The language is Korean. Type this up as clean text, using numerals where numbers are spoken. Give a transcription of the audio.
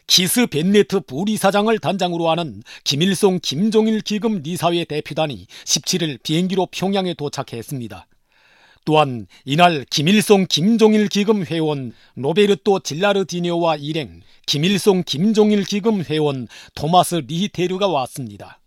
키스 벤네트 부리사장을 단장으로 하는 김일성 김종일 기금 리사회 대표단이 17일 비행기로 평양에 도착했습니다. 또한 이날 김일성 김종일 기금 회원 로베르토 질라르디뇨와 일행, 김일성 김종일 기금 회원 토마스 리히테르가 왔습니다.